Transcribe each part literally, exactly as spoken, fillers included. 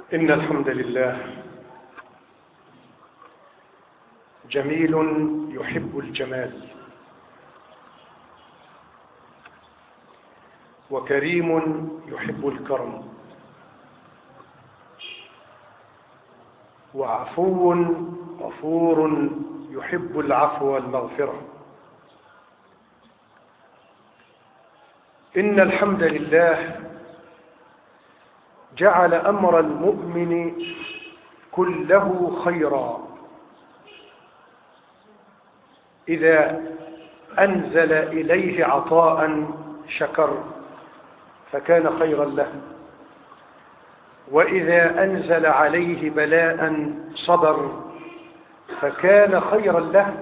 إن الحمد لله جميل يحب الجمال، وكريم يحب الكرم، وعفو غفور يحب العفو والمغفرة. إن الحمد لله جعل أمر المؤمن كله خيرا إذا أنزل إليه عطاء شكر فكان خيرا له، وإذا أنزل عليه بلاء صبر فكان خيرا له.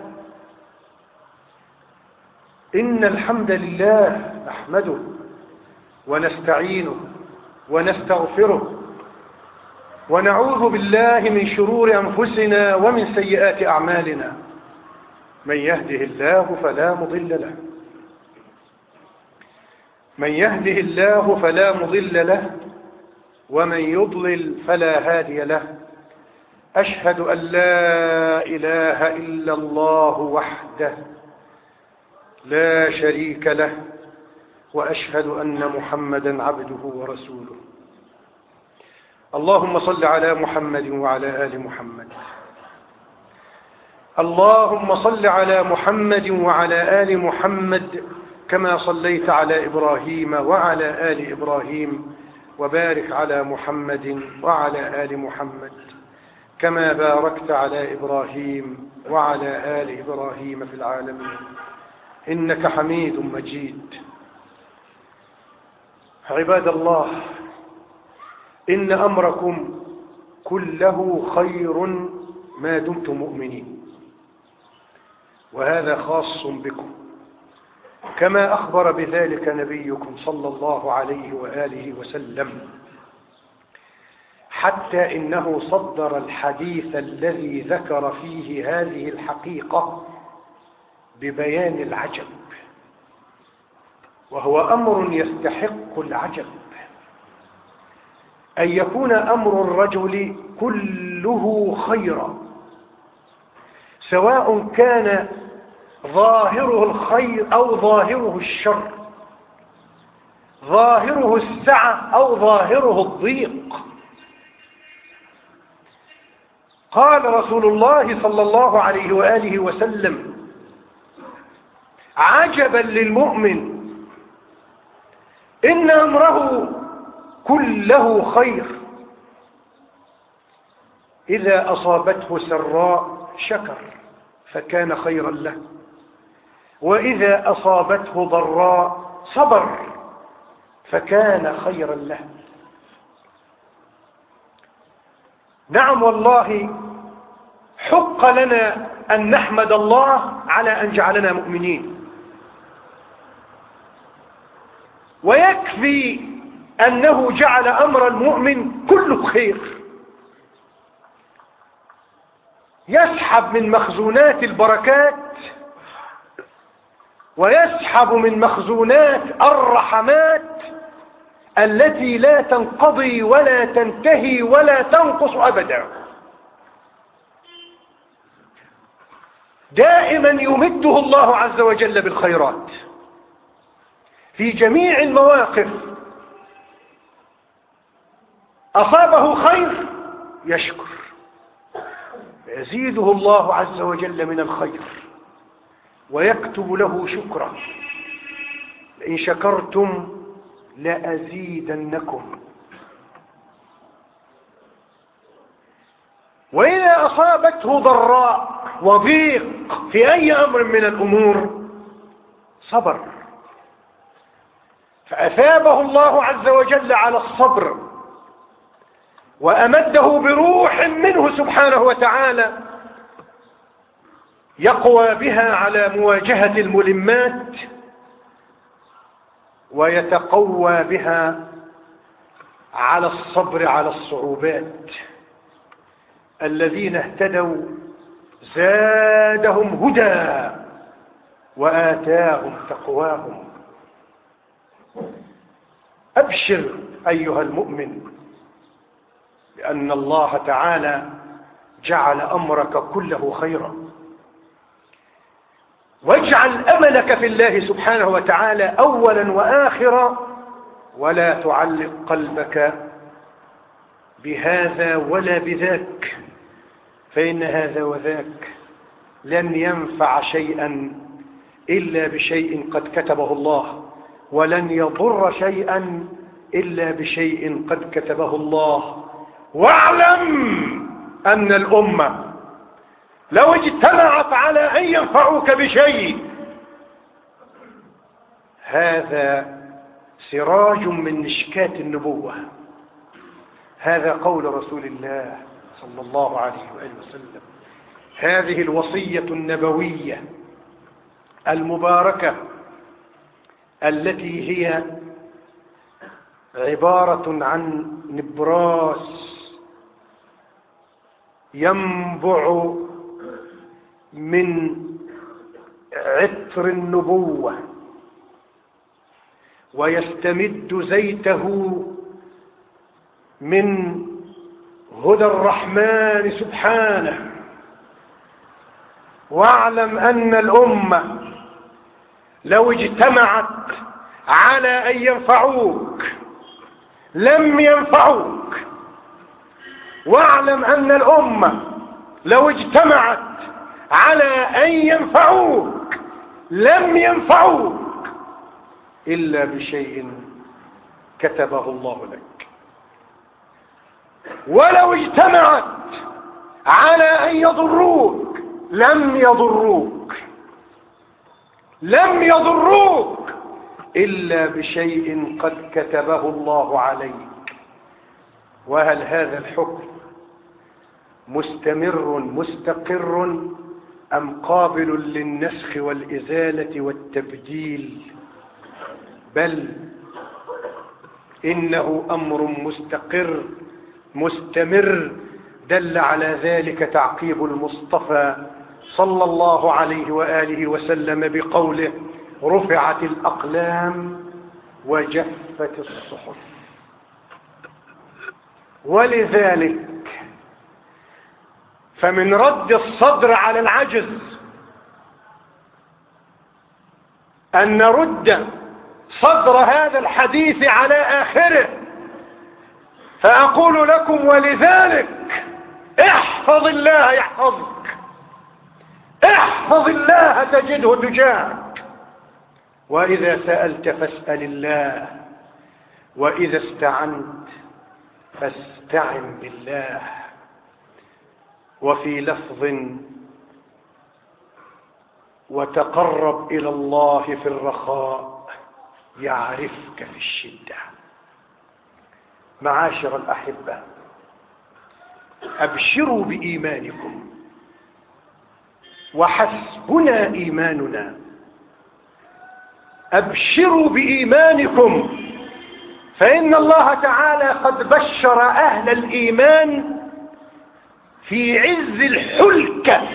إن الحمد لله نحمده ونستعينه ونستغفره ونعوذ بالله من شرور أنفسنا ومن سيئات أعمالنا. من يهده الله فلا مضل له من يهده الله فلا مضل له ومن يضلل فلا هادي له. أشهد أن لا إله إلا الله وحده لا شريك له، وأشهد أن محمدا عبده ورسوله. اللهم صل على محمد وعلى آل محمد. اللهم صل على محمد وعلى آل محمد كما صليت على إبراهيم وعلى آل إبراهيم، وبارك على محمد وعلى آل محمد كما باركت على إبراهيم وعلى آل إبراهيم في العالمين إنك حميد مجيد. عباد الله، إن أمركم كله خير ما دمتم مؤمنين، وهذا خاص بكم كما أخبر بذلك نبيكم صلى الله عليه وآله وسلم، حتى إنه صدر الحديث الذي ذكر فيه هذه الحقيقة ببيان العجب، وهو أمر يستحق العجب، أن يكون أمر الرجل كله خيرا، سواء كان ظاهره الخير أو ظاهره الشر، ظاهره السعة أو ظاهره الضيق. قال رسول الله صلى الله عليه وآله وسلم: عجبا للمؤمن إن أمره كله خير، إذا أصابته سراء شكر فكان خيرا له، وإذا أصابته ضراء صبر فكان خيرا له. نعم والله، حق لنا أن نحمد الله على أن جعلنا مؤمنين، ويكفي أنه جعل أمر المؤمن كله خير، يسحب من مخزونات البركات ويسحب من مخزونات الرحمات التي لا تنقضي ولا تنتهي ولا تنقص أبدا. دائما يمده الله عز وجل بالخيرات في جميع المواقف. أصابه خير يشكر، يزيده الله عز وجل من الخير ويكتب له شكرا: لئن شكرتم لأزيدنكم. وإذا أصابته ضراء وضيق في أي أمر من الأمور صبر، فأثابه الله عز وجل على الصبر، وأمده بروح منه سبحانه وتعالى يقوى بها على مواجهة الملمات، ويتقوى بها على الصبر على الصعوبات. الذين اهتدوا زادهم هدى وآتاهم تقواهم. أبشر أيها المؤمن لأن الله تعالى جعل أمرك كله خيرا. واجعل أملك في الله سبحانه وتعالى أولا وآخرا، ولا تعلق قلبك بهذا ولا بذاك، فإن هذا وذاك لن ينفع شيئا إلا بشيء قد كتبه الله، ولن يضر شيئا إلا بشيء قد كتبه الله. واعلم أن الأمة لو اجتمعت على أن ينفعوك بشيء، هذا سراج من مشكاة النبوة. هذا قول رسول الله صلى الله عليه وآله وسلم. هذه الوصية النبوية المباركة التي هي عبارة عن نبراس ينبع من عطر النبوة ويستمد زيته من هدى الرحمن سبحانه. واعلم أن الأمة لو اجتمعت على أن ينفعوك لم ينفعوك. واعلم أن الأمة لو اجتمعت على أن ينفعوك لم ينفعوك إلا بشيء كتبه الله لك. ولو اجتمعت على أن يضروك لم يضروك لم يضروك إلا بشيء قد كتبه الله عليك. وهل هذا الحكم مستمر مستقر أم قابل للنسخ والإزالة والتبديل؟ بل إنه أمر مستقر مستمر، دل على ذلك تعقيب المصطفى صلى الله عليه وآله وسلم بقوله: رفعت الأقلام وجفت الصحف. ولذلك فمن رد الصدر على العجز أن نرد صدر هذا الحديث على آخره، فأقول لكم: ولذلك احفظ الله يحفظك، احفظ الله تجده تجاهك، وإذا سألت فاسأل الله، وإذا استعنت فاستعن بالله. وفي لفظ: وتقرب إلى الله في الرخاء يعرفك في الشدة. معاشر الأحبة، أبشروا بإيمانكم، وحسبنا إيماننا. أبشروا بإيمانكم، فإن الله تعالى قد بشر أهل الإيمان في عز الحلكة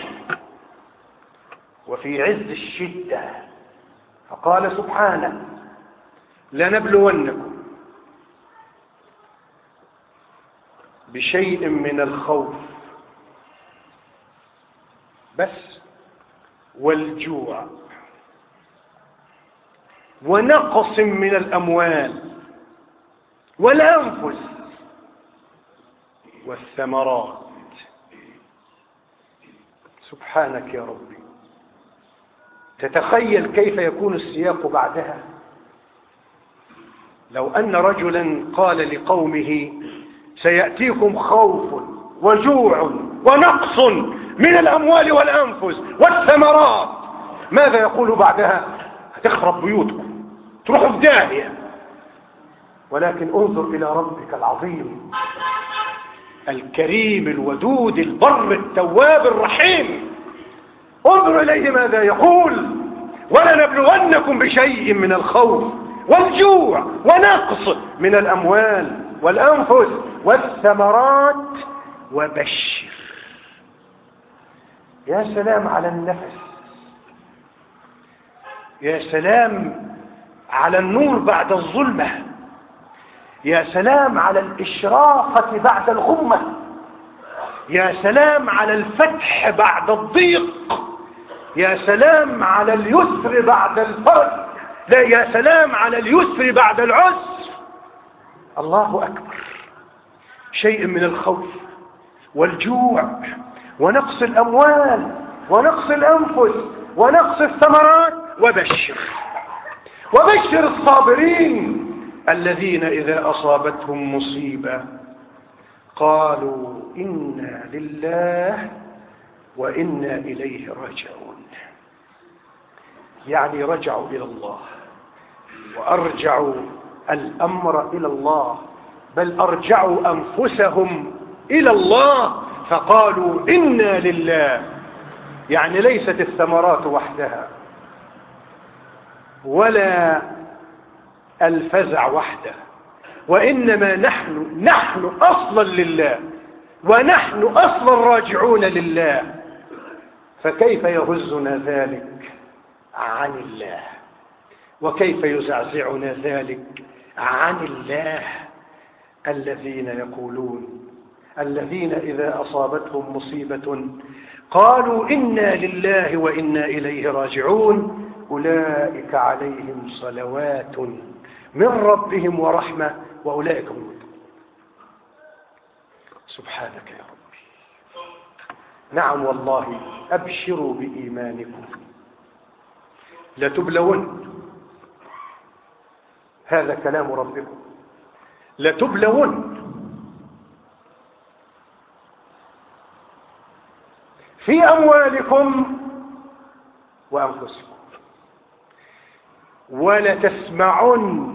وفي عز الشدة، فقال سبحانه: لنبلونكم بشيء من الخوف بس، والجوع، ونقص من الأموال والأنفس والثمرات. سبحانك يا ربي. تتخيل كيف يكون السياق بعدها؟ لو أن رجلا قال لقومه: سيأتيكم خوف وجوع ونقص من الأموال والأنفس والثمرات، ماذا يقول بعدها؟ هتخرب بيوتكم، تروحوا في داهية. ولكن انظر إلى ربك العظيم الكريم الودود البر التواب الرحيم، انظر إليه ماذا يقول: ولنبلونكم بشيء من الخوف والجوع ونقص من الأموال والأنفس والثمرات وبشر. يا سلام على النفس، يا سلام على النور بعد الظلمة، يا سلام على الإشراقة بعد الغمة، يا سلام على الفتح بعد الضيق، يا سلام على اليسر بعد الفرج، لا يا سلام على اليسر بعد العسر. الله أكبر. شيء من الخوف والجوع ونقص الأموال ونقص الأنفس ونقص الثمرات، وبشر وبشر الصابرين الذين إذا أصابتهم مصيبة قالوا إنا لله وإنا إليه راجعون. يعني رجعوا إلى الله وأرجعوا الأمر إلى الله، بل أرجعوا أنفسهم إلى الله فقالوا إنا لله. يعني ليست الثمرات وحدها ولا الفزع وحده، وإنما نحن نحن أصلا لله، ونحن أصلا راجعون لله. فكيف يهزنا ذلك عن الله؟ وكيف يزعزعنا ذلك عن الله؟ الذين يقولون الذين إذا أصابتهم مصيبة قالوا إنا لله وإنا إليه راجعون أولئك عليهم صلوات من ربهم ورحمة وأولئك هم المهتدون. سبحانك يا ربي. نعم والله، أبشروا بإيمانكم لتبلون. هذا كلام ربكم، لتبلون في أموالكم وأنفسكم، ولتسمعن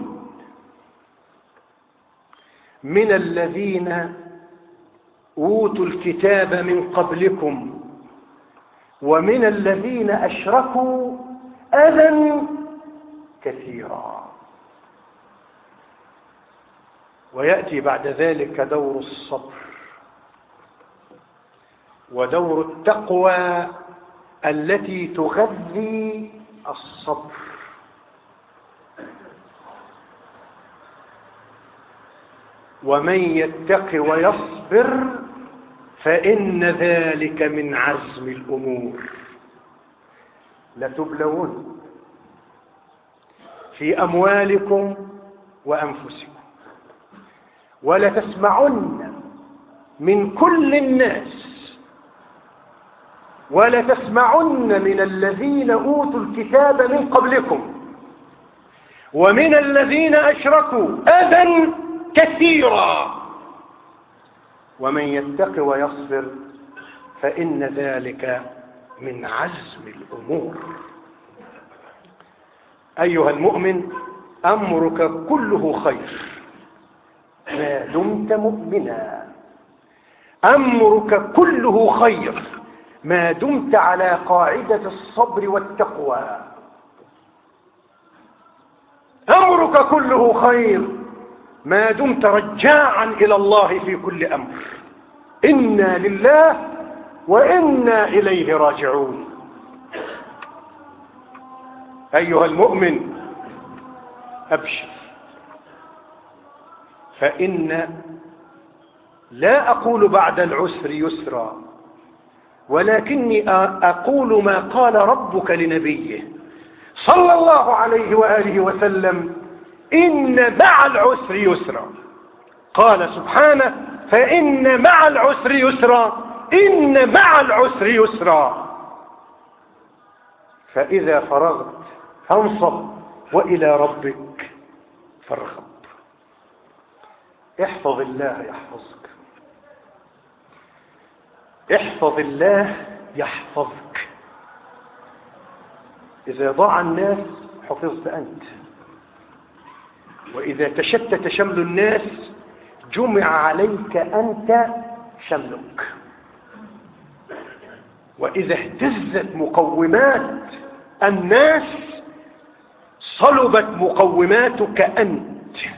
من الذين أوتوا الكتاب من قبلكم ومن الذين أشركوا أذى كثيرا. ويأتي بعد ذلك دور الصبر ودور التقوى التي تغذي الصبر. ومن يتق ويصبر فإن ذلك من عزم الأمور. لتبلون في أموالكم وأنفسكم، ولتسمعن من كل الناس، ولتسمعن من الذين أوتوا الكتاب من قبلكم ومن الذين أشركوا أذى كثيرا. ومن يتق ويصبر فإن ذلك من عزم الأمور. أيها المؤمن، أمرك كله خير ما دمت مؤمنا، أمرك كله خير ما دمت على قاعدة الصبر والتقوى. أمرك كله خير ما دمت رجاعا إلى الله في كل أمر. إنا لله وإنا إليه راجعون. أيها المؤمن، أبشر، فإن لا أقول بعد العسر يسرا، ولكني أقول ما قال ربك لنبيه صلى الله عليه وآله وسلم: إن مع العسر يسرا. قال سبحانه: فإن مع العسر يسرا، إن مع العسر يسرا. فإذا فرغت فانصب وإلى ربك فارغب. احفظ الله يحفظك، احفظ الله يحفظك. إذا ضاع الناس حفظت أنت، وإذا تشتت شمل الناس جمع عليك أنت شملك، وإذا اهتزت مقومات الناس صلبت مقوماتك أنت.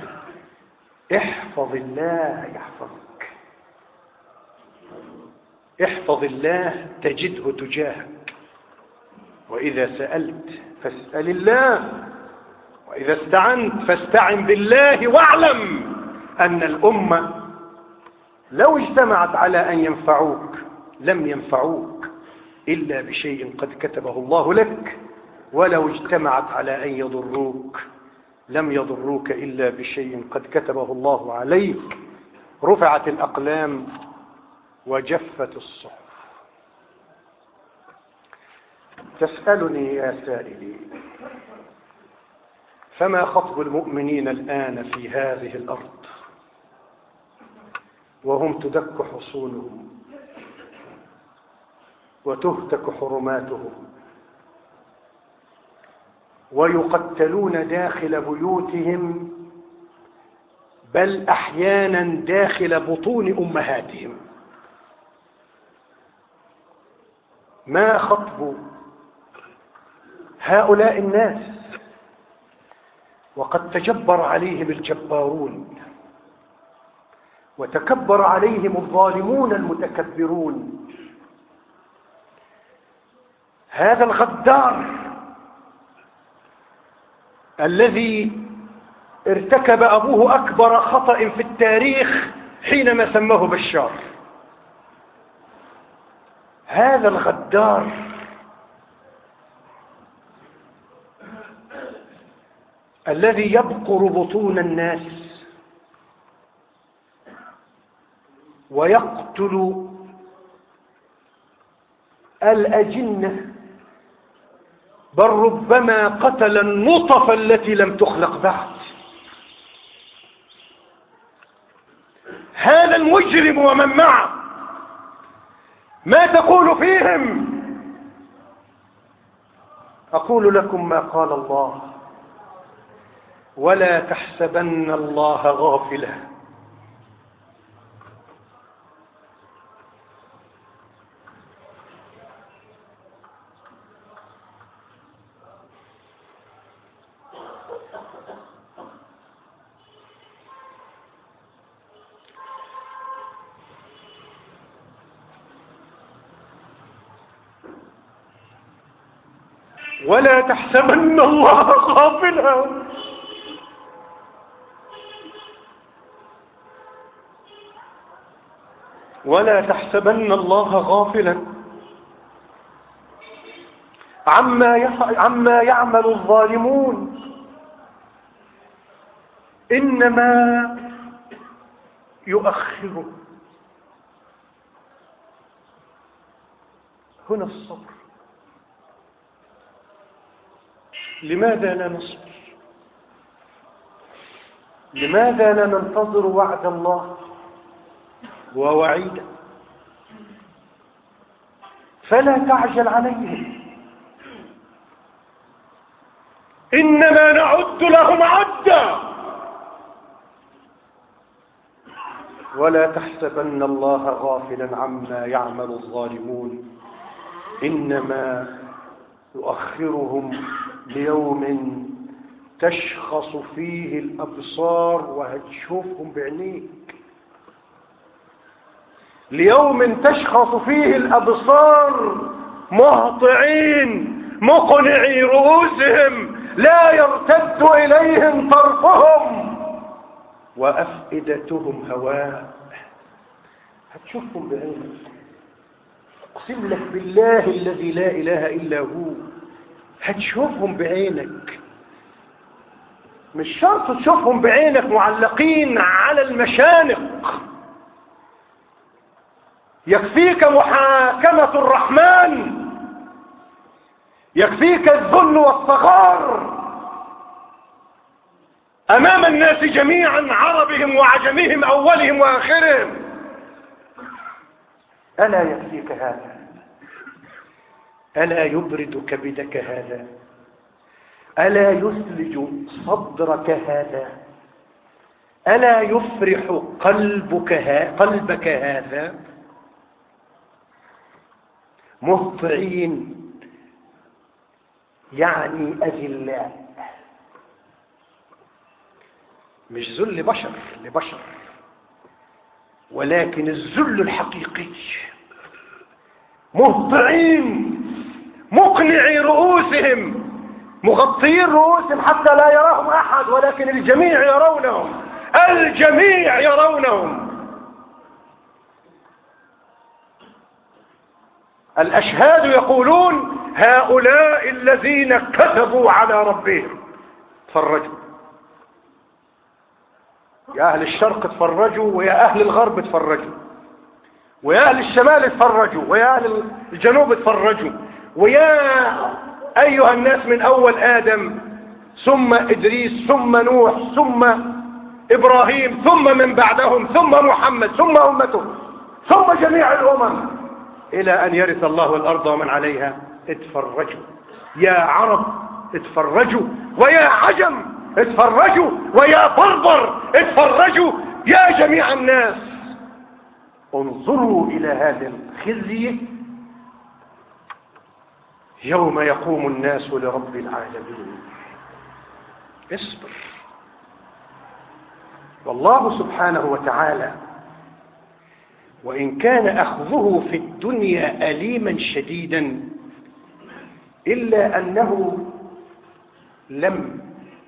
احفظ الله يحفظك، احفظ الله تجده تجاهك. وإذا سألت فاسأل الله، وإذا استعنت فاستعن بالله، واعلم أن الأمة لو اجتمعت على أن ينفعوك لم ينفعوك إلا بشيء قد كتبه الله لك، ولو اجتمعت على أن يضروك لم يضروك إلا بشيء قد كتبه الله عليك. رفعت الأقلام وجفت الصحف. تسألني يا سائلي: فما خطب المؤمنين الآن في هذه الأرض وهم تدك حصونهم وتهتك حرماتهم ويقتلون داخل بيوتهم، بل أحيانا داخل بطون أمهاتهم؟ ما خطب هؤلاء الناس وقد تجبر عليهم الجبارون وتكبر عليهم الظالمون المتكبرون؟ هذا الغدار الذي ارتكب أبوه أكبر خطأ في التاريخ حينما سماه بشار، هذا الغدار الذي يبقر بطون الناس ويقتل الأجنة، بل ربما قتل النطف التي لم تخلق بعد. هذا المجرم ومن معه ما تقول فيهم؟ أقول لكم ما قال الله: ولا تحسبن الله غافلا ولا تحسبن الله غافلا ولا تحسبن الله غافلا عما عما يعمل الظالمون، إنما يؤخره. هنا الصبر. لماذا لا نصبر؟ لماذا لا ننتظر وعد الله ووعيده؟ فلا تعجل عليهم، إنما نعد لهم عدا. ولا تحسبن الله غافلا عما يعمل الظالمون، إنما يؤخرهم ليوم تشخص فيه الأبصار، وهتشوفهم بعينيك، ليوم تشخص فيه الأبصار مهطعين مقنعي رؤوسهم لا يرتد إليهم طرفهم وأفئدتهم هواء. هتشوفهم بعينك، أقسم لك بالله الذي لا إله إلا هو، هتشوفهم بعينك. مش شرط تشوفهم بعينك معلقين على المشانق، يكفيك محاكمة الرحمن، يكفيك الذل والصغار أمام الناس جميعا، عربهم وعجمهم أولهم وآخرهم. ألا يكفيك هذا؟ ألا يبرد كبدك هذا؟ ألا يثلج صدرك هذا؟ ألا يفرح قلبك, ها قلبك هذا؟ مهطعين يعني أذلاء، مش ذل بشر لبشر، ولكن الذل الحقيقي. مهطعين مقنعي رؤوسهم، مغطيين رؤوسهم حتى لا يراهم أحد، ولكن الجميع يرونهم. الجميع يرونهم. الأشهاد يقولون هؤلاء الذين كذبوا على ربهم. تفرجوا يا أهل الشرق، تفرجوا، ويا أهل الغرب تفرجوا، ويا أهل الشمال تفرجوا، ويا أهل الجنوب تفرجوا، ويا أيها الناس من أول آدم ثم إدريس ثم نوح ثم إبراهيم ثم من بعدهم ثم محمد ثم أمته ثم جميع الأمم إلى أن يرث الله الأرض ومن عليها. اتفرجوا يا عرب، اتفرجوا، ويا عجم اتفرجوا، ويا بربر اتفرجوا، يا جميع الناس انظروا إلى هذا الخزي يوم يقوم الناس لرب العالمين. اصبر، والله سبحانه وتعالى وإن كان أخذه في الدنيا أليما شديدا إلا أنه لم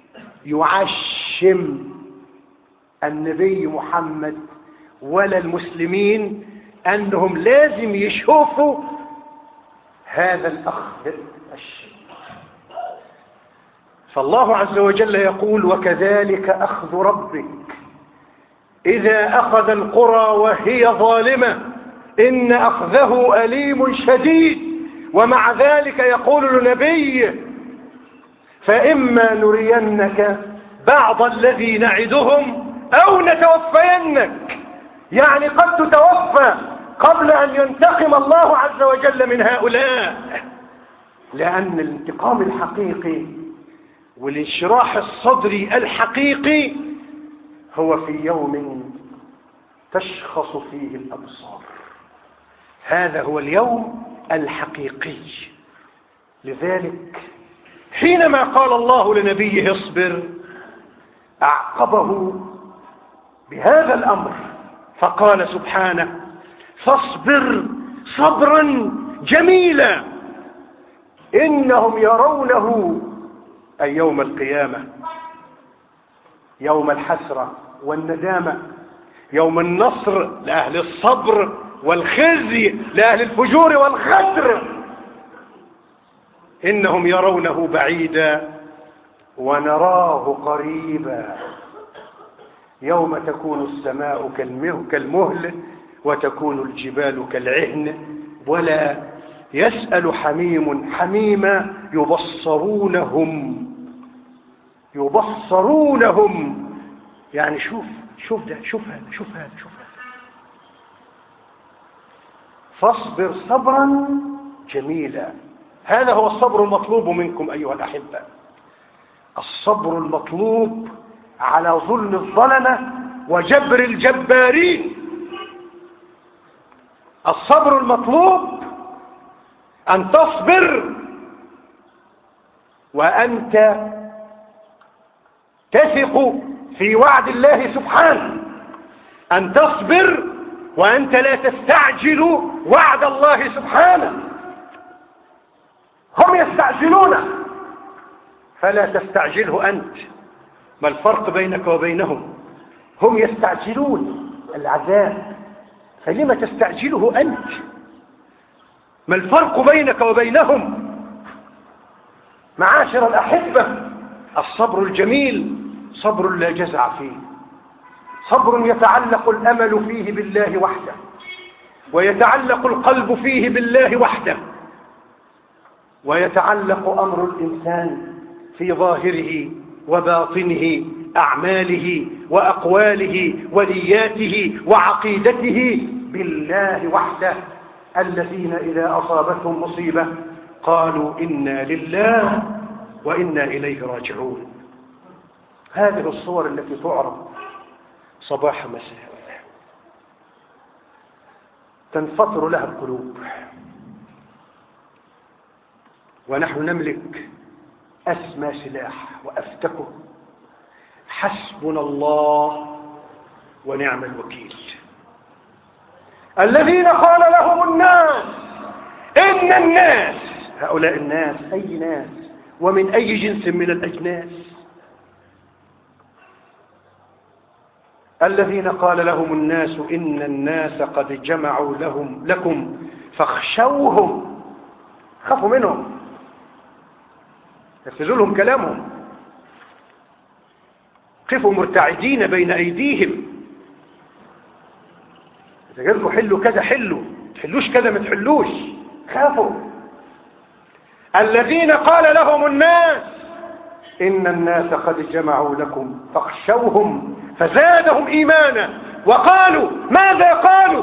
يعشم النبي محمد ولا المسلمين أنهم لازم يشوفوا هذا الأخذ الشديد. فالله عز وجل يقول وكذلك أخذ ربك إذا أخذ القرى وهي ظالمة إن أخذه أليم شديد. ومع ذلك يقول لنبيه فإما نرينك بعض الذي نعدهم أو نتوفينك، يعني قد تتوفى قبل أن ينتقم الله عز وجل من هؤلاء، لأن الانتقام الحقيقي والانشراح الصدري الحقيقي هو في يوم تشخص فيه الأبصار. هذا هو اليوم الحقيقي. لذلك حينما قال الله لنبيه اصبر أعقبه بهذا الأمر فقال سبحانه فاصبر صبرا جميلا إنهم يرونه أي يوم القيامة، يوم الحسرة والندامة، يوم النصر لأهل الصبر والخزي لأهل الفجور والغدر. إنهم يرونه بعيدا ونراه قريبا يوم تكون السماء كالمهل وتكون الجبال كالعهن ولا يسأل حميم حميما يبصرونهم يبصرونهم يعني شوف شوف ده، شوف هذا، شوف هذا، شوف هذا. فاصبر صبرا جميلا. هذا هو الصبر المطلوب منكم أيها الأحبة، الصبر المطلوب على ظلم الظلمة وجبر الجبارين. الصبر المطلوب أن تصبر وأنت تثق في وعد الله سبحانه، أن تصبر وأنت لا تستعجل وعد الله سبحانه. هم يستعجلون فلا تستعجله أنت. ما الفرق بينك وبينهم؟ هم يستعجلون العذاب فلما تستعجله أنت؟ ما الفرق بينك وبينهم؟ معاشر الأحبة، الصبر الجميل صبر لا جزع فيه، صبر يتعلق الأمل فيه بالله وحده ويتعلق القلب فيه بالله وحده ويتعلق أمر الإنسان في ظاهره وباطنه، أعماله وأقواله ونياته وعقيدته بالله وحده. الذين إذا أصابتهم مصيبة قالوا إنا لله وإنا إليه راجعون. هذه الصور التي تعرض صباح مساء تنفطر لها القلوب، ونحن نملك أسمى سلاح وأفتكه حسبنا الله ونعم الوكيل. الذين قال لهم الناس إن الناس، هؤلاء الناس أي ناس ومن أي جنس من الأجناس؟ الذين قال لهم الناس إن الناس قد جمعوا لهم لكم فاخشوهم، خافوا منهم، ينفذوا لهم كلامهم، قفوا مرتعدين بين أيديهم، إذا قالوا حلوا كذا حلوا، تحلوش كذا ما تحلوش، خافوا. الذين قال لهم الناس إن الناس قد جمعوا لكم فاخشوهم فزادهم إيمانا وقالوا ماذا قالوا؟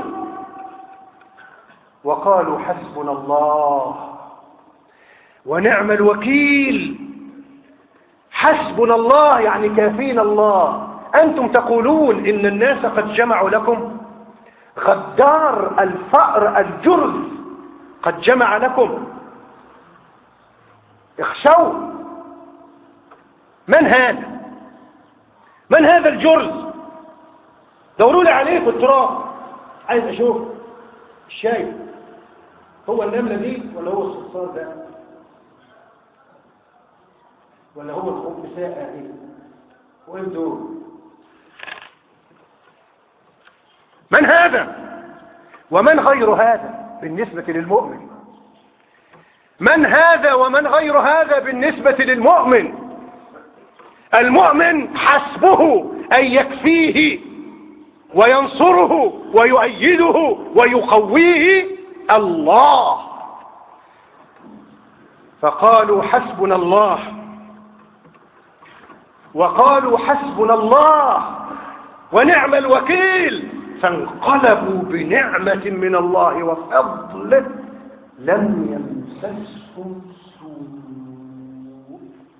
وقالوا حسبنا الله ونعم الوكيل. حسبنا الله يعني كافينا الله. أنتم تقولون إن الناس قد جمعوا لكم، غدار الفأر الجرذ قد جمع لكم، اخشوا. من هذا؟ من هذا الجرذ؟ دوروا لي عليه في التراب، عايز اشوف الشاي. هو النملة دي ولا هو الصرصار ده ولا هو الخنفساء ايه؟ وين دول؟ من هذا ومن غير هذا بالنسبة للمؤمن؟ من هذا ومن غير هذا بالنسبة للمؤمن؟ المؤمن حسبه أن يكفيه وينصره ويؤيده ويقويه الله. فقالوا حسبنا الله وقالوا حسبنا الله ونعم الوكيل، فانقلبوا بنعمة من الله وفضل لم يمسسهم سوء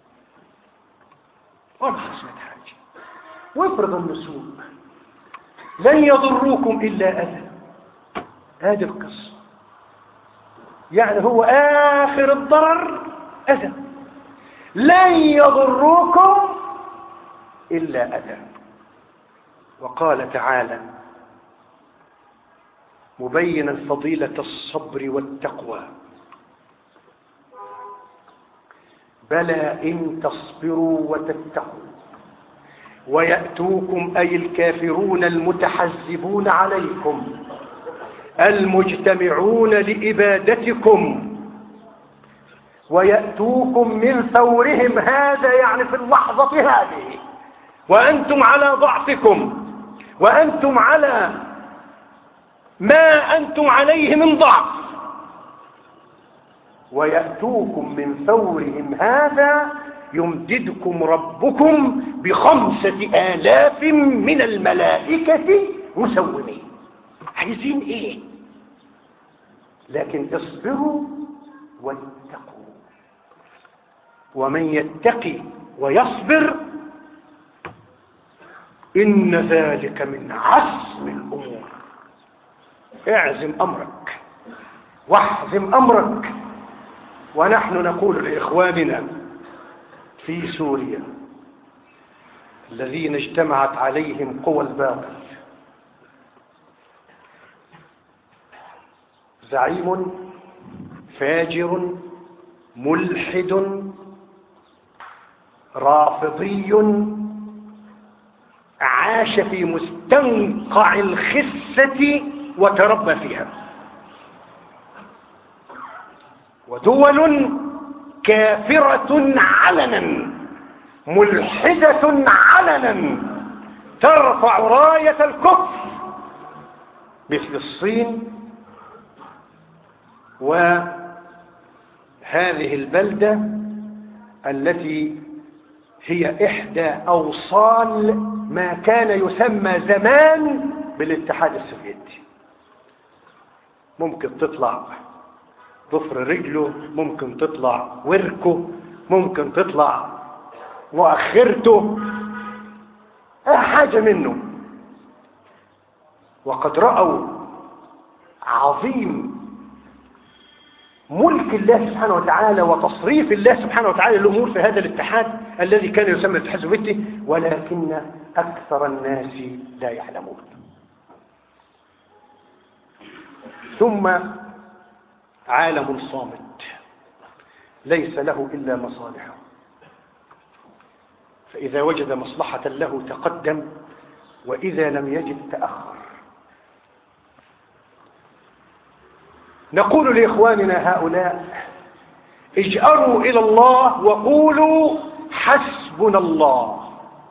ولا حصلت حاجة. وافرض النسوء لن يضروكم إلا أذى. هذه القصة يعني هو آخر الضرر أذى، لن يضروكم إلا أذى. وقال تعالى مبينا فضيلة الصبر والتقوى: بلى إن تصبروا وتتقوا ويأتوكم أي الكافرون المتحزبون عليكم المجتمعون لإبادتكم، ويأتوكم من ثورهم، هذا يعني في اللحظة هذه وأنتم على ضعفكم وأنتم على ما أنتم عليه من ضعف، ويأتوكم من ثورهم هذا يمددكم ربكم بخمسة آلاف من الملائكة مسومين. عايزين ايه؟ لكن اصبروا واتقوا، ومن يتقي ويصبر إن ذلك من عزم الأمور. اعزم أمرك واحزم أمرك. ونحن نقول لإخواننا في سوريا الذين اجتمعت عليهم قوى الباطل: زعيم فاجر ملحد رافضي عاش في مستنقع الخسة وتربى فيها، ودول كافرة علنا ملحدة علنا ترفع راية الكفر مثل الصين وهذه البلدة التي هي إحدى أوصال ما كان يسمى زمان بالاتحاد السوفيتي. ممكن تطلع ضفر رجله، ممكن تطلع وركه، ممكن تطلع مؤخرته، أي حاجة منه. وقد رأوا عظيم ملك الله سبحانه وتعالى وتصريف الله سبحانه وتعالى الأمور في هذا الاتحاد الذي كان يسمى الاتحاد السوفيتي، ولكن أكثر الناس لا يعلمون. ثم عالم صامت ليس له إلا مصالحه، فإذا وجد مصلحة له تقدم وإذا لم يجد تأخر. نقول لإخواننا هؤلاء: اجأروا إلى الله وقولوا حسبنا الله.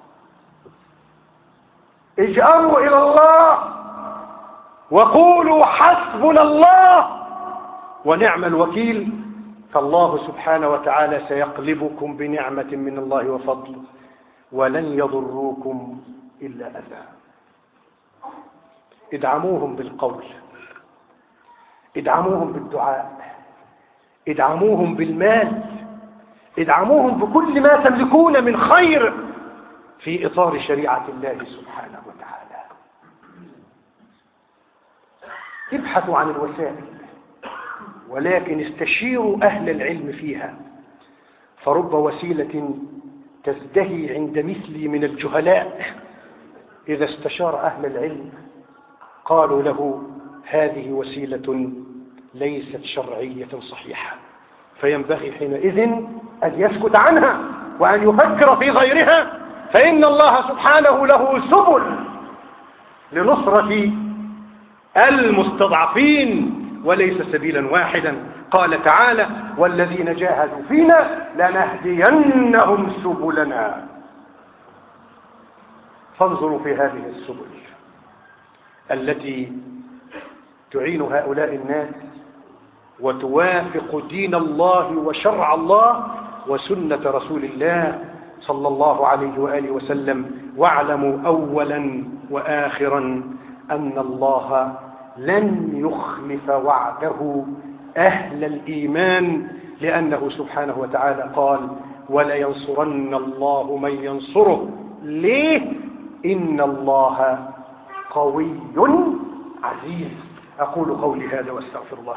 اجأروا إلى الله وقولوا حسبنا الله ونعم الوكيل، فالله سبحانه وتعالى سيقلبكم بنعمة من الله وفضل، ولن يضروكم إلا أذى. ادعموهم بالقول، ادعموهم بالدعاء، ادعموهم بالمال، ادعموهم بكل ما تملكون من خير في إطار شريعة الله سبحانه وتعالى. ابحثوا عن الوسائل، ولكن استشيروا أهل العلم فيها، فرب وسيلة تزدهي عند مثلي من الجهلاء إذا استشار أهل العلم قالوا له: هذه وسيلة ليست شرعية صحيحة، فينبغي حينئذ أن يسكت عنها وأن يفكر في غيرها، فإن الله سبحانه له سبل لنصرة المستضعفين وليس سبيلا واحدا. قال تعالى: والذين جاهدوا فينا لنهدينهم سبلنا. فانظروا في هذه السبل التي تعين هؤلاء الناس وتوافق دين الله وشرع الله وسنة رسول الله صلى الله عليه وآله وسلم. واعلموا أولا وآخرا أن الله لن يخلف وعده أهل الإيمان، لأنه سبحانه وتعالى قال: ولينصرن الله من ينصره. ليه؟ إن الله قوي عزيز. أقول قولي هذا واستغفر الله.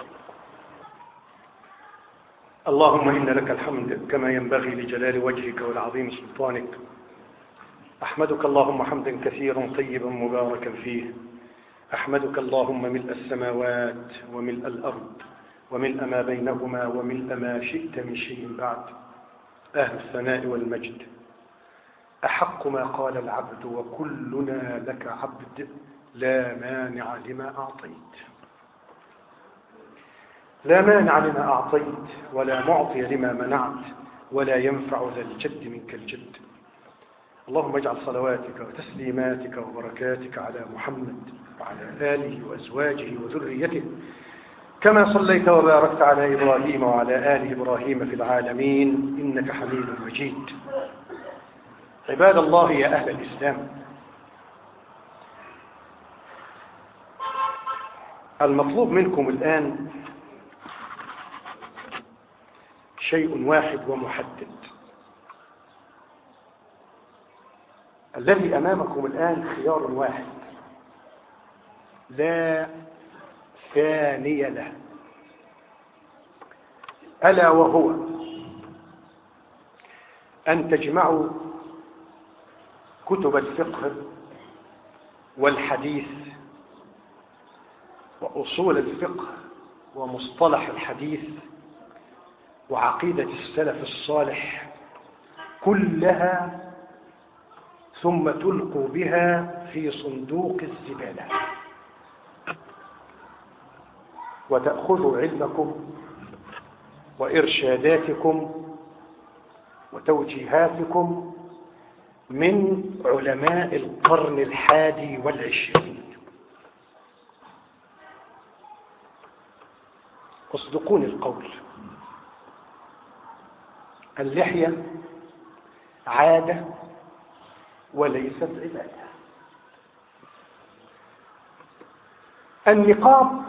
اللهم إن لك الحمد كما ينبغي لجلال وجهك ولعظيم سلطانك. أحمدك اللهم حمدا كثيرا طيبا مباركا فيه. أحمدك اللهم ملء السماوات وملء الأرض وملء ما بينهما وملء ما شئت من شيء بعد. أهل الثناء والمجد، أحق ما قال العبد وكلنا لك عبد، لا مانع لما أعطيت. لا مانع لما أعطيت ولا معطي لما منعت ولا ينفع ذا الجد منك الجد. اللهم اجعل صلواتك وتسليماتك وبركاتك على محمد وعلى آله وأزواجه وذريته كما صليت وباركت على إبراهيم وعلى آل إبراهيم في العالمين إنك حميد مجيد. عباد الله يا أهل الإسلام، المطلوب منكم الآن شيء واحد ومحدد. الذي أمامكم الآن خيار واحد لا ثاني له، ألا وهو أن تجمعوا كتب الفقه والحديث وأصول الفقه ومصطلح الحديث وعقيدة السلف الصالح كلها، ثم تلقوا بها في صندوق الزبالة وتأخذوا علمكم وإرشاداتكم وتوجيهاتكم من علماء القرن الحادي والعشرين. اصدقوني القول، اللحية عادة وليست عبادة. النقاب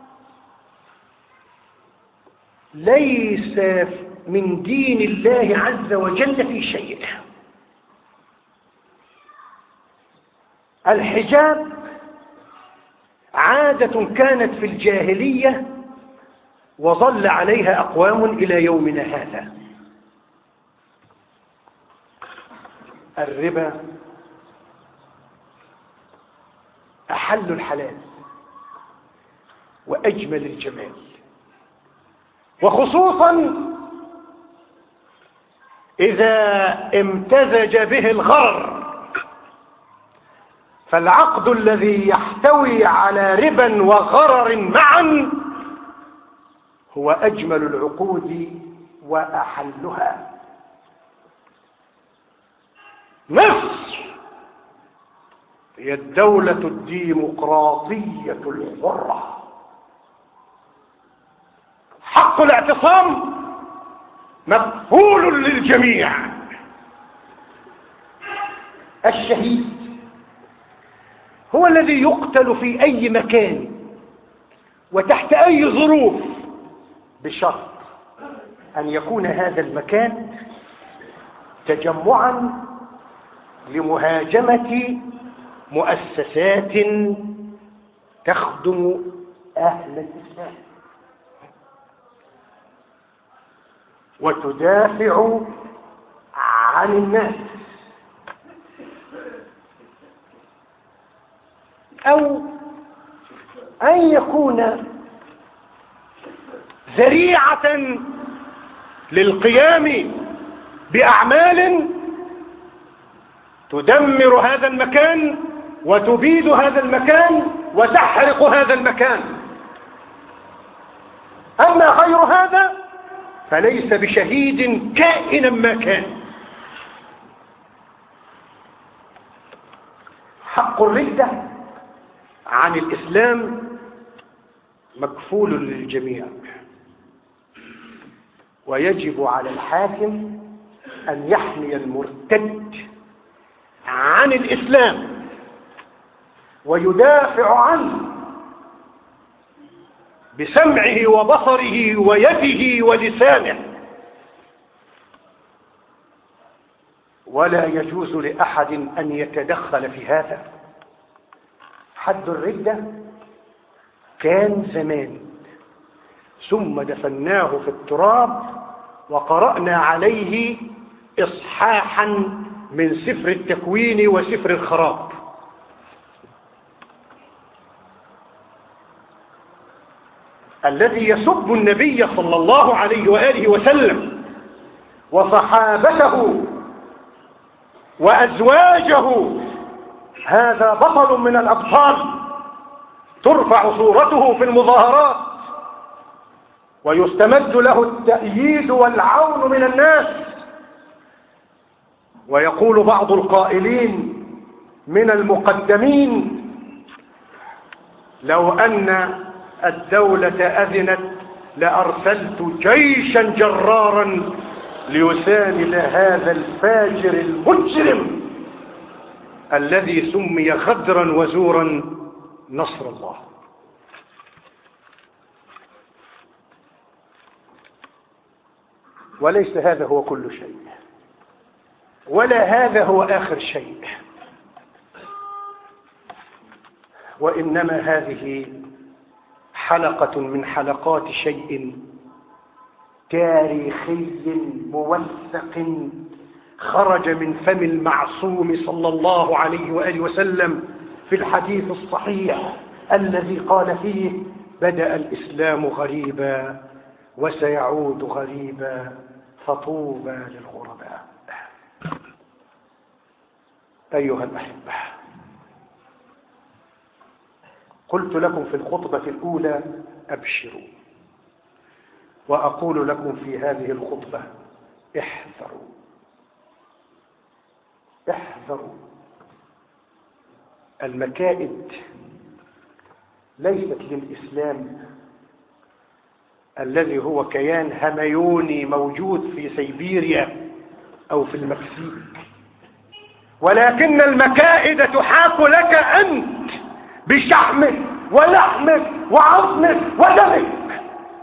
ليس من دين الله عز وجل في شيء. الحجاب عادة كانت في الجاهلية وظل عليها أقوام إلى يومنا هذا. الربا أحل الحلال وأجمل الجمال، وخصوصا إذا امتزج به الغرر فالعقد الذي يحتوي على ربا وغرر معا هو أجمل العقود وأحلها. مصر هي الدولة الديمقراطية الحرة، حق الاعتصام مكفول للجميع. الشهيد هو الذي يقتل في أي مكان وتحت أي ظروف بشرط أن يكون هذا المكان تجمعا لمهاجمة مؤسسات تخدم أهل الإسلام وتدافع عن الناس، أو أن يكون ذريعة للقيام بأعمال تدمر هذا المكان وتبيد هذا المكان وتحرق هذا المكان. أما غير هذا فليس بشهيد كائنا ما كان. حق الردة عن الإسلام مكفول للجميع، ويجب على الحاكم أن يحمي المرتد عن الإسلام ويدافع عنه بسمعه وبصره ويده ولسانه. ولا يجوز لأحد أن يتدخل في هذا. حد الردة كان زمان، ثم دفناه في التراب وقرأنا عليه إصحاحا من سفر التكوين وسفر الخراب. الذي يسب النبي صلى الله عليه وآله وسلم وصحابته وأزواجه هذا بطل من الأبطال، ترفع صورته في المظاهرات ويستمد له التأييد والعون من الناس. ويقول بعض القائلين من المقدمين: لو أن الدولة أذنت لأرسلت جيشا جرارا ليساند هذا الفاجر المجرم الذي سمي غدرا وزورا نصر الله. وليس هذا هو كل شيء، ولا هذا هو آخر شيء، وإنما هذه حلقة من حلقات شيء تاريخي موثق خرج من فم المعصوم صلى الله عليه وآله وسلم في الحديث الصحيح الذي قال فيه: بدأ الإسلام غريبا وسيعود غريبا فطوبى للغرباء. أيها الأحبة، قلت لكم في الخطبة الأولى: أبشروا، وأقول لكم في هذه الخطبة: احذروا احذروا. المكائد ليست للإسلام الذي هو كيان هميوني موجود في سيبيريا أو في المكسيك، ولكن المكائد تحاك لك أنت بشحمك ولحمك وعظمك ودمك.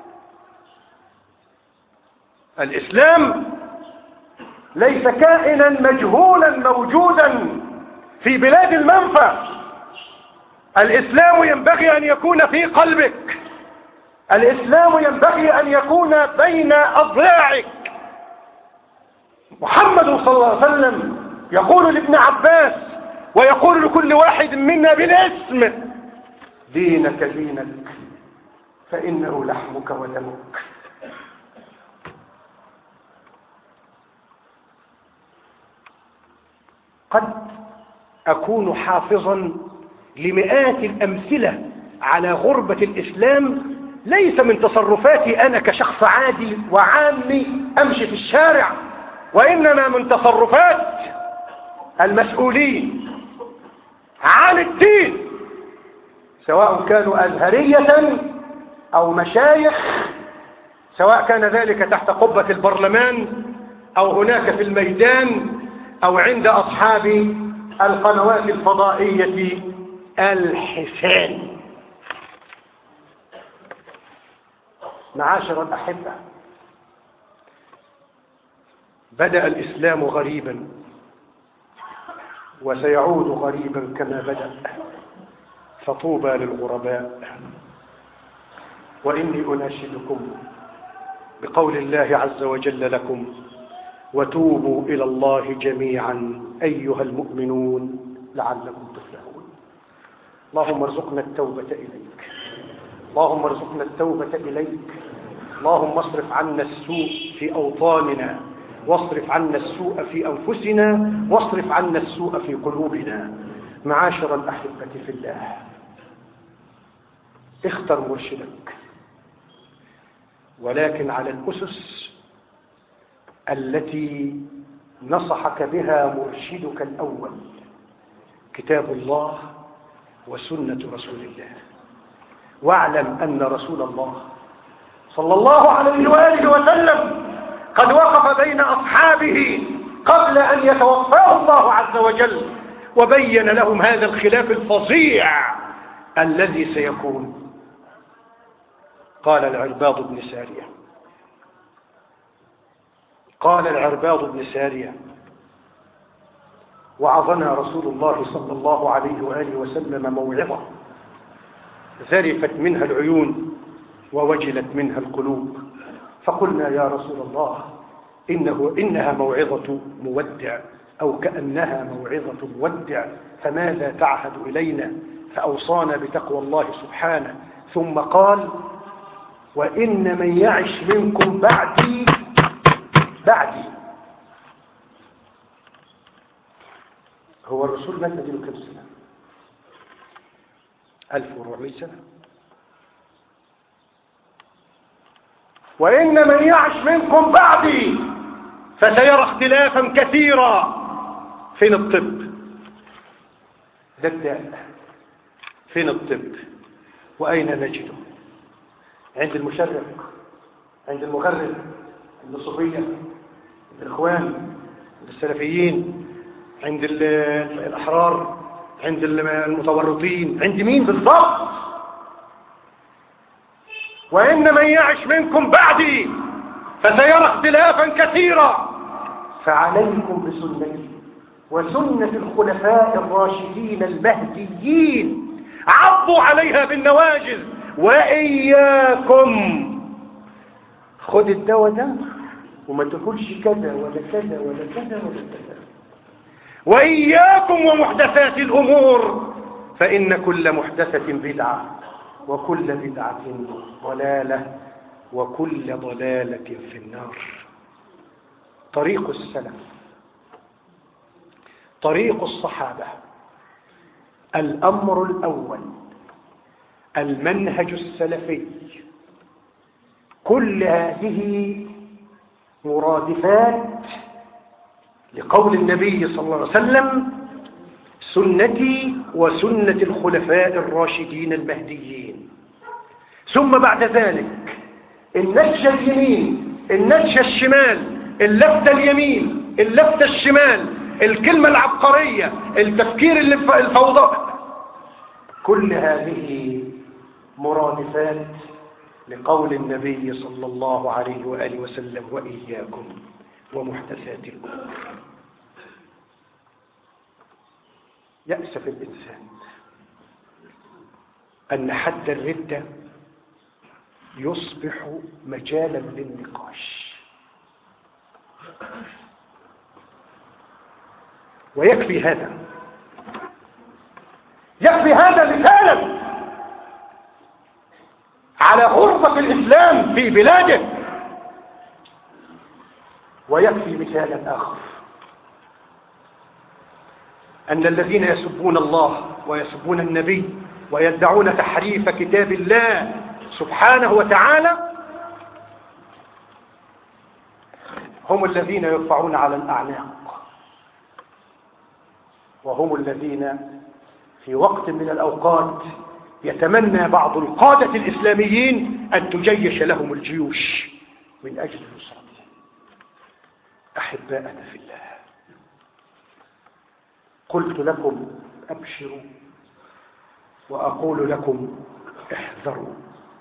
الإسلام ليس كائنا مجهولا موجودا في بلاد المنفى. الإسلام ينبغي أن يكون في قلبك، الإسلام ينبغي أن يكون بين أضلاعك. محمد صلى الله عليه وسلم يقول لابن عباس ويقول لكل واحد منا بالاسم: دينك دينك فإنه لحمك ودمك. قد أكون حافظا لمئات الأمثلة على غربة الإسلام، ليس من تصرفاتي أنا كشخص عادي وعامي أمشي في الشارع، وإنما من تصرفات المسؤولين عن الدين، سواء كانوا أزهرية أو مشايخ، سواء كان ذلك تحت قبة البرلمان أو هناك في الميدان أو عند أصحاب القنوات الفضائية الحسان. معاشر الأحبة، بدأ الإسلام غريبا وسيعود غريبا كما بدأ، فطوبى للغرباء. وإني أناشدكم بقول الله عز وجل لكم: وتوبوا إلى الله جميعا أيها المؤمنون لعلكم تفلحون. اللهم ارزقنا التوبة إليك، اللهم ارزقنا التوبة إليك، اللهم اصرف عنا السوء في أوطاننا، واصرف عنا السوء في أنفسنا، واصرف عنا السوء في قلوبنا. معاشر الأحبة في الله، اختر مرشدك، ولكن على الأسس التي نصحك بها مرشدك الأول، كتاب الله وسنة رسول الله. واعلم أن رسول الله صلى الله عليه وآله وسلم قد وقف بين أصحابه قبل أن يتوفاه الله عز وجل وبين لهم هذا الخلاف الفظيع الذي سيكون. قال العرباض بن سارية قال العرباض بن سارية وعظنا رسول الله صلى الله عليه وآله وسلم موعظة ذرفت منها العيون ووجلت منها القلوب، فقلنا يا رسول الله إنه إنها موعظة مودع أو كأنها موعظة مودع، فماذا تعهد إلينا؟ فأوصانا بتقوى الله سبحانه، ثم قال: وإن من يعش منكم بعدي بعدي هو الرسول مات له كم سنة؟ ألف وأربعمائة سنة. وإن من يعش منكم بعدي فسيرى اختلافا كثيرا. فين الطب؟ ده الداء. فين الطب؟ وأين نجده؟ عند المشرق، عند المغرب، عند الصوفية، عند الإخوان، عند السلفيين، عند الأحرار، عند المتورطين، عند مين بالضبط؟ وإن من يعش منكم بعدي فسيرى اختلافا كثيرا، فعليكم بسنتي وسنة الخلفاء الراشدين المهديين، عضوا عليها بالنواجذ، وإياكم. خد الدواء ده وما تقولش كذا ولا كذا ولا كذا ولا كذا. وإياكم ومحدثات الأمور، فإن كل محدثة بدعة، وكل بدعة ضلالة، وكل ضلالة في النار. طريق السلف، طريق الصحابة، الأمر الأول المنهج السلفي. كل هذه مرادفات لقول النبي صلى الله عليه وسلم: سنتي وسنة الخلفاء الراشدين المهديين. ثم بعد ذلك النجة اليمين، النجة الشمال، اللفتة اليمين، اللفتة الشمال، الكلمة العبقرية، التفكير الفوضى. كل هذه مرادفات لقول النبي صلى الله عليه وآله وسلم: وإياكم ومحدثات الأمور. يأسف الإنسان أن حد الردة يصبح مجالا للنقاش، ويكفي هذا، يكفي هذا مثالا على غربة الإسلام في بلاده، ويكفي مثالا آخر: أن الذين يسبون الله ويسبون النبي ويدعون تحريف كتاب الله سبحانه وتعالى هم الذين يرفعون على الأعناق، وهم الذين في وقت من الأوقات يتمنى بعض القادة الإسلاميين أن تجيش لهم الجيوش من أجل نصرتهم. أحباءنا في الله، قلت لكم أبشروا وأقول لكم احذروا.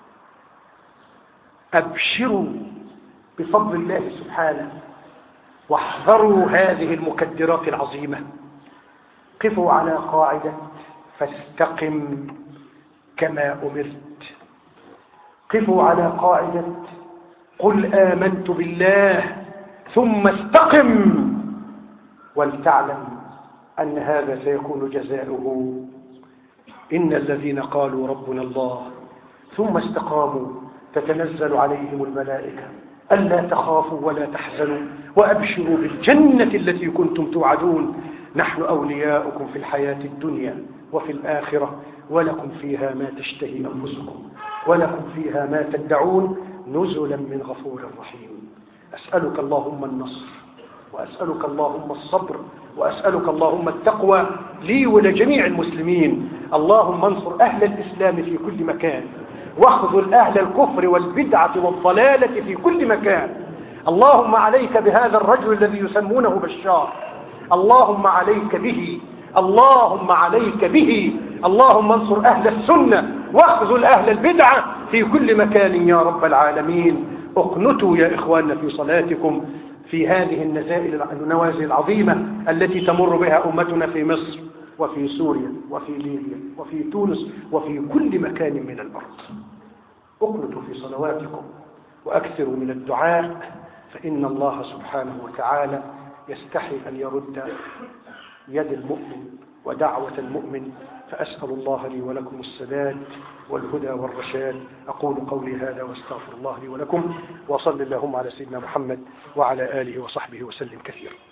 أبشروا بفضل الله سبحانه، واحذروا هذه المكدرات العظيمة. قفوا على قاعدة فاستقم كما أمرت. قفوا على قاعدة قل آمنت بالله ثم استقم، ولتعلم أن هذا سيكون جزاؤه. إن الذين قالوا ربنا الله ثم استقاموا تتنزل عليهم الملائكة ألا تخافوا ولا تحزنوا وأبشروا بالجنة التي كنتم توعدون، نحن أولياؤكم في الحياة الدنيا وفي الآخرة، ولكم فيها ما تشتهي أنفسكم ولكم فيها ما تدعون، نزلا من غفور رحيم. أسألك اللهم النصر، وأسألك اللهم الصبر، وأسألك اللهم التقوى لي ولجميع المسلمين. اللهم انصر أهل الإسلام في كل مكان، واخذل أهل الكفر والبدعة والضلالة في كل مكان. اللهم عليك بهذا الرجل الذي يسمونه بشار، اللهم عليك به، اللهم عليك به. اللهم انصر أهل السنة واخذل أهل البدعة في كل مكان يا رب العالمين. اقنتوا يا إخواننا في صلاتكم في هذه النزائل النوازل العظيمة التي تمر بها أمتنا في مصر وفي سوريا وفي ليبيا وفي تونس وفي كل مكان من الأرض. اقنتوا في صلواتكم وأكثروا من الدعاء، فإن الله سبحانه وتعالى يستحي أن يرد يد المؤمن ودعوة المؤمن. فأسأل الله لي ولكم السداد والهدى والرشاد. أقول قولي هذا واستغفر الله لي ولكم، وصل اللهم على سيدنا محمد وعلى آله وصحبه وسلم كثيرا.